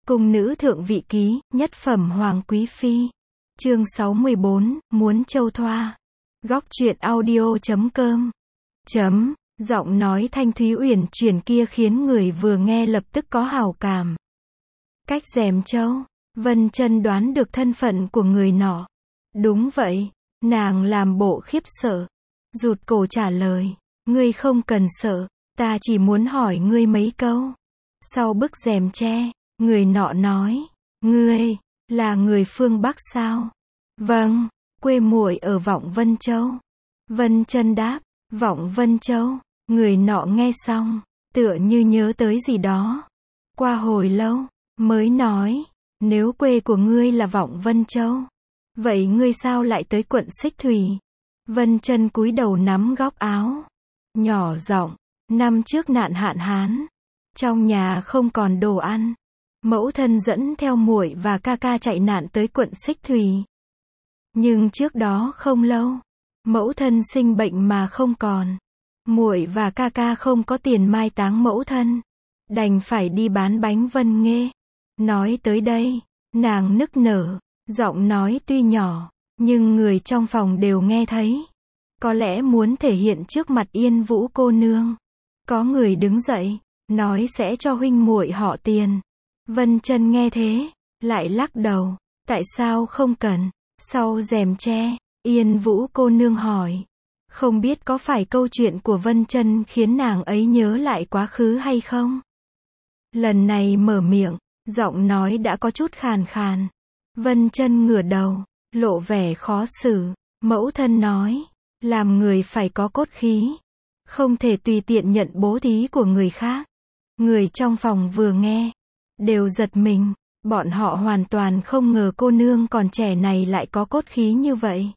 Cung nữ thượng vị ký, nhất phẩm hoàng quý phi. Chương 614, muốn châu thoa. Góc truyện audio.com. Giọng nói thanh thúy uyển chuyển kia khiến người vừa nghe lập tức có hảo cảm. Cách rèm châu, Vân Chân đoán được thân phận của người nọ. Đúng vậy, nàng làm bộ khiếp sợ, rụt cổ trả lời, ngươi không cần sợ, ta chỉ muốn hỏi ngươi mấy câu. Sau bức rèm tre, người nọ nói, ngươi là người phương Bắc sao? Vâng, quê muội ở Vọng Vân Châu. Vân Chân đáp, Vọng Vân Châu. Người nọ nghe xong, tựa như nhớ tới gì đó. Qua hồi lâu, mới nói, nếu quê của ngươi là Vọng Vân Châu, vậy ngươi sao lại tới quận Xích Thủy? Vân Chân cúi đầu nắm góc áo, nhỏ giọng, năm trước nạn hạn hán, trong nhà không còn đồ ăn, mẫu thân dẫn theo muội và ca ca chạy nạn tới quận Xích Thủy. Nhưng trước đó không lâu, mẫu thân sinh bệnh mà không còn, muội và ca ca không có tiền mai táng mẫu thân, đành phải đi bán bánh Vân Nghê. Nói tới đây, nàng nức nở, giọng nói tuy nhỏ, nhưng người trong phòng đều nghe thấy. Có lẽ muốn thể hiện trước mặt Yên Vũ cô nương. Có người đứng dậy, nói sẽ cho huynh muội họ tiền. Vân Chân nghe thế, lại lắc đầu, tại sao không cần? Sau rèm tre, Yên Vũ cô nương hỏi, không biết có phải câu chuyện của Vân Chân khiến nàng ấy nhớ lại quá khứ hay không? Lần này mở miệng, giọng nói đã có chút khàn khàn. Vân Chân ngửa đầu, lộ vẻ khó xử. Mẫu thân nói, làm người phải có cốt khí, không thể tùy tiện nhận bố thí của người khác. Người trong phòng vừa nghe, đều giật mình, bọn họ hoàn toàn không ngờ cô nương còn trẻ này lại có cốt khí như vậy.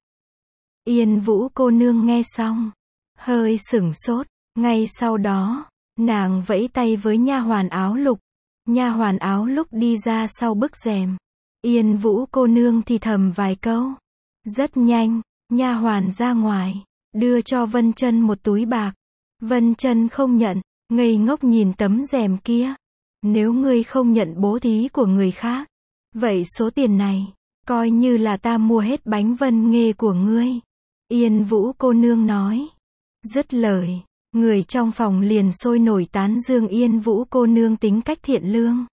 Yên Vũ cô nương nghe xong, hơi sửng sốt, ngay sau đó, nàng vẫy tay với nha hoàn áo lục. Nha hoàn áo lục đi ra sau bức rèm. Yên Vũ cô nương thì thầm vài câu. Rất nhanh, nha hoàn ra ngoài, đưa cho Vân Chân một túi bạc. Vân Chân không nhận, ngây ngốc nhìn tấm rèm kia. Nếu ngươi không nhận bố thí của người khác, vậy số tiền này, coi như là ta mua hết bánh Vân Nghê của ngươi. Yên Vũ cô nương nói. Dứt lời, người trong phòng liền sôi nổi tán dương Yên Vũ cô nương tính cách thiện lương.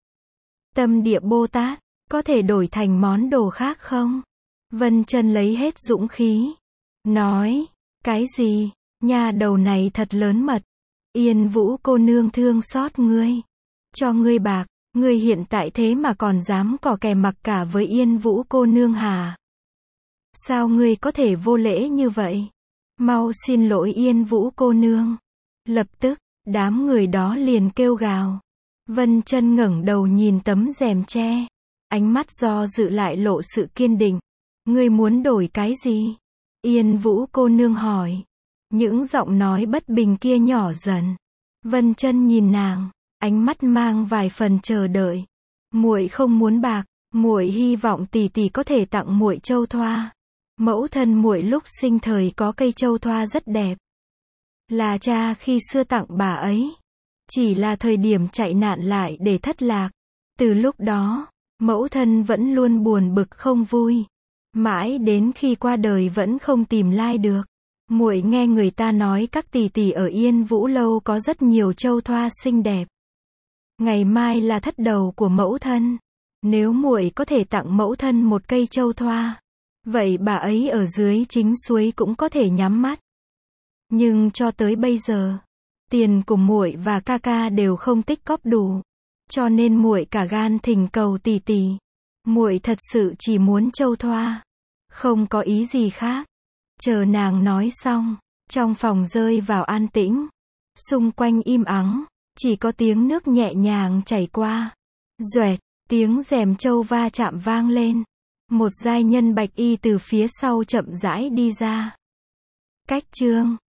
Tâm địa Bồ Tát, có thể đổi thành món đồ khác không? Vân Chân lấy hết dũng khí, nói, cái gì? Nha đầu này thật lớn mật. Yên Vũ cô nương thương xót ngươi, cho ngươi bạc, ngươi hiện tại thế mà còn dám cò kè mặc cả với Yên Vũ cô nương hả? Sao ngươi có thể vô lễ như vậy? Mau xin lỗi Yên Vũ cô nương. Lập tức, đám người đó liền kêu gào. Vân Chân ngẩng đầu nhìn tấm rèm tre, ánh mắt do dự lại lộ sự kiên định. Ngươi muốn đổi cái gì? Yên Vũ cô nương hỏi. Những giọng nói bất bình kia nhỏ dần. Vân Chân nhìn nàng, ánh mắt mang vài phần chờ đợi. Muội không muốn bạc, muội hy vọng tỷ tỷ có thể tặng muội châu thoa. Mẫu thân muội lúc sinh thời có cây châu thoa rất đẹp, là cha khi xưa tặng bà ấy, chỉ là thời điểm chạy nạn lại để thất lạc. Từ lúc đó, mẫu thân vẫn luôn buồn bực không vui, mãi đến khi qua đời vẫn không tìm lại được. Muội nghe người ta nói các tỷ tỷ ở Yên Vũ lâu có rất nhiều châu thoa xinh đẹp. Ngày mai là thất đầu của mẫu thân, nếu muội có thể tặng mẫu thân một cây châu thoa, vậy bà ấy ở dưới chính suối cũng có thể nhắm mắt. Nhưng cho tới bây giờ, tiền của muội và ca ca đều không tích cóp đủ, cho nên muội cả gan thỉnh cầu tỷ tỷ. Muội thật sự chỉ muốn châu thoa, không có ý gì khác. Chờ nàng nói xong, trong phòng rơi vào an tĩnh, xung quanh im ắng, chỉ có tiếng nước nhẹ nhàng chảy qua. Doẹt, tiếng rèm châu va chạm vang lên. Một giai nhân bạch y từ phía sau chậm rãi đi ra. Cách chương